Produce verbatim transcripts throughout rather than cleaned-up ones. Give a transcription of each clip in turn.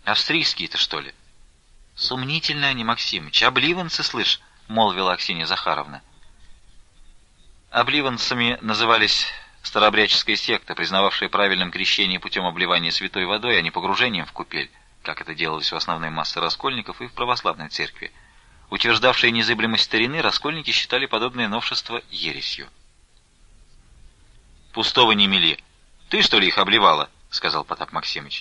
Австрийские-то, что ли? Сомнительные они, Максимыч, обливанцы, слышь, молвила Аксинья Захаровна. Обливанцами назывались старообрядческая секта, признававшая правильным крещение путем обливания святой водой, а не погружением в купель, как это делалось у основной массы раскольников и в православной церкви. Утверждавшие незыблемость старины, раскольники считали подобное новшество ересью. «Пустого не мели. Ты, что ли, их обливала?» — сказал Потап Максимыч.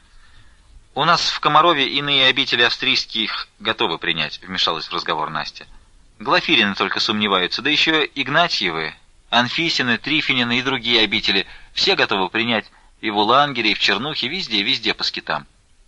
«У нас в Комарове иные обители австрийских готовы принять», — вмешалась в разговор Настя. «Глафирины только сомневаются, да еще Игнатьевы, Анфисины, Трифинины и другие обители все готовы принять и в Улангере, и в Чернухе, везде, везде по скитам».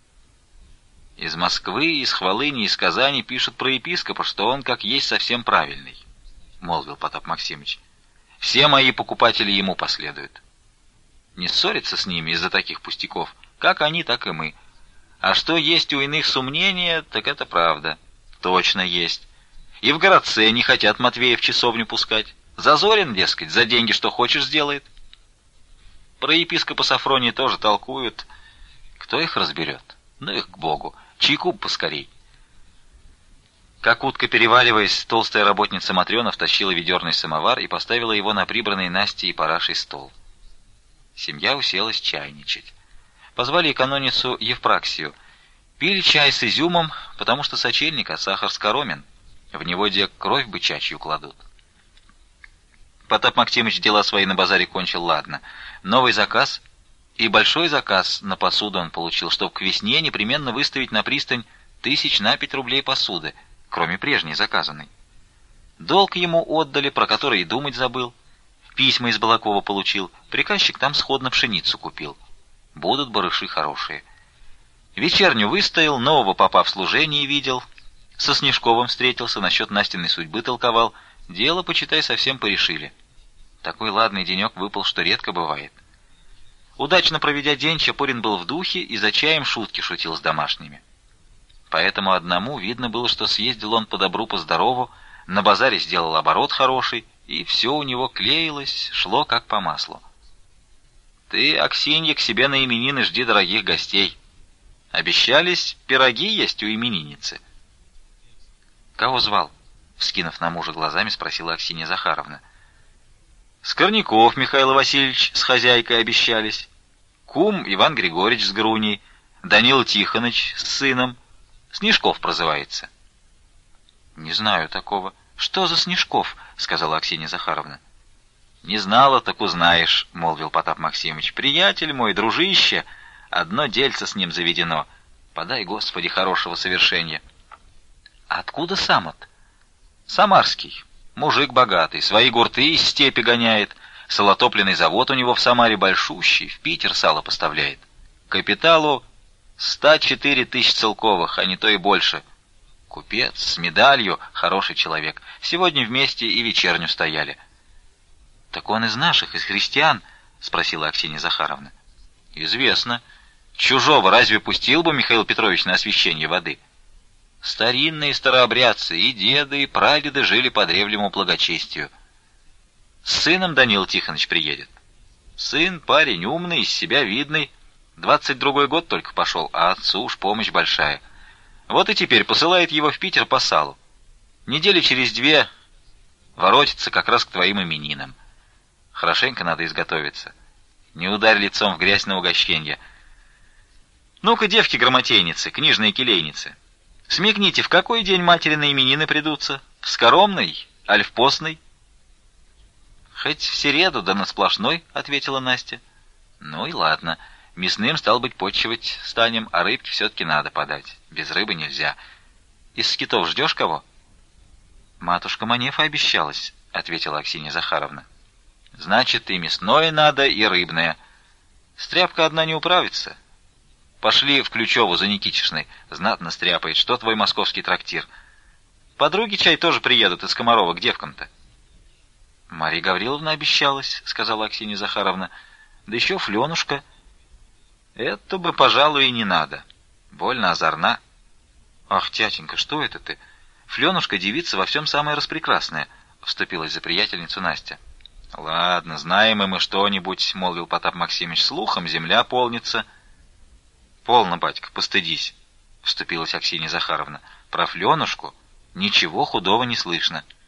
«Из Москвы, из Хвалыни, из Казани пишут про епископа, что он как есть совсем правильный», — молвил Потап Максимыч. «Все мои покупатели ему последуют. Не ссориться с ними из-за таких пустяков, как они, так и мы. А что есть у иных сомнения, так это правда. Точно есть. И в городце не хотят Матвея в часовню пускать. Зазорин, дескать, за деньги что хочешь сделает. Про епископа Сафронии тоже толкуют. Кто их разберет? Ну их к Богу. Чайку поскорей». Как утка, переваливаясь, толстая работница Матрена втащила ведерный самовар и поставила его на прибранный Настей и Парашей стол. Семья уселась чайничать. Позвали каноницу Евпраксию. Пили чай с изюмом, потому что сочельник, а сахар скоромен. В него де кровь бычачью кладут. Потап Максимыч дела свои на базаре кончил ладно. Новый заказ и большой заказ на посуду он получил, чтоб к весне непременно выставить на пристань тысяч на пять рублей посуды, кроме прежней заказанной. Долг ему отдали, про который и думать забыл. Письма из Балакова получил, приказчик там сходно пшеницу купил. Будут барыши хорошие. Вечерню выстоял, нового попа в служении видел, со Снежковым встретился, насчет Настиной судьбы толковал. Дело, почитай, совсем порешили. Такой ладный денек выпал, что редко бывает. Удачно проведя день, Чапорин был в духе и за чаем шутки шутил с домашними. Поэтому одному видно было, что съездил он по добру, по здорову, на базаре сделал оборот хороший, и все у него клеилось, шло как по маслу. «Ты, Аксинья, к себе на именины жди дорогих гостей. Обещались пироги есть у именинницы». «Кого звал?» — вскинув на мужа глазами, спросила Аксинья Захаровна. «Скорняков Михаил Васильевич с хозяйкой обещались, кум Иван Григорьевич с Груней, Данил Тихоныч с сыном, Снежков прозывается». «Не знаю такого. Что за Снежков?» — сказала Аксинья Захаровна. «Не знала, так узнаешь», — молвил Потап Максимыч. «Приятель мой, дружище, одно дельце с ним заведено. Подай, Господи, хорошего совершения». «Откуда сам-от?» «Самарский. Мужик богатый, свои гурты из степи гоняет. Салотопленный завод у него в Самаре большущий, в Питер сало поставляет. Капиталу ста четыре тысяч целковых, а не то и больше. Купец с медалью, хороший человек. Сегодня вместе и вечерню стояли». «Так он из наших, из христиан?» — спросила Аксинья Захаровна. «Известно. Чужого разве пустил бы Михаил Петрович на освящение воды? Старинные старообрядцы, и деды, и прадеды жили по древнему благочестию. С сыном Данил Тихоныч приедет. Сын парень умный, из себя видный. Двадцать другой год только пошел, а отцу уж помощь большая. Вот и теперь посылает его в Питер по салу. Недели через две воротится как раз к твоим именинам. Хорошенько надо изготовиться. Не ударь лицом в грязь на угощенье. Ну-ка, девки-грамотейницы, книжные келейницы, смекните, в какой день матери на именины придутся? В скоромный, аль в постный?» «Хоть в середу, да на сплошной», — ответила Настя. «Ну и ладно. Мясным, стал быть, почивать станем, а рыбки все-таки надо подать. Без рыбы нельзя. Из скитов ждешь кого?» «Матушка Манефа обещалась», — ответила Аксинья Захаровна. «Значит, и мясное надо, и рыбное. Стряпка одна не управится. Пошли в Ключеву за Никитишной, знатно стряпает. Что твой московский трактир? Подруги чай тоже приедут из Комарова к девкам-то». «Марья Гавриловна обещалась», — сказала Аксинья Захаровна. «Да еще Фленушка». «Это бы, пожалуй, и не надо. Больно озорна». «Ах, тятенька, что это ты? Фленушка девица во всем самая распрекрасная», — вступилась за приятельницу Настя. «Ладно, знаем и мы что-нибудь», — молвил Потап Максимыч. «Слухом земля полнится». Полно, батька, постыдись, — вступилась Аксинья Захаровна. Про Фленушку ничего худого не слышно.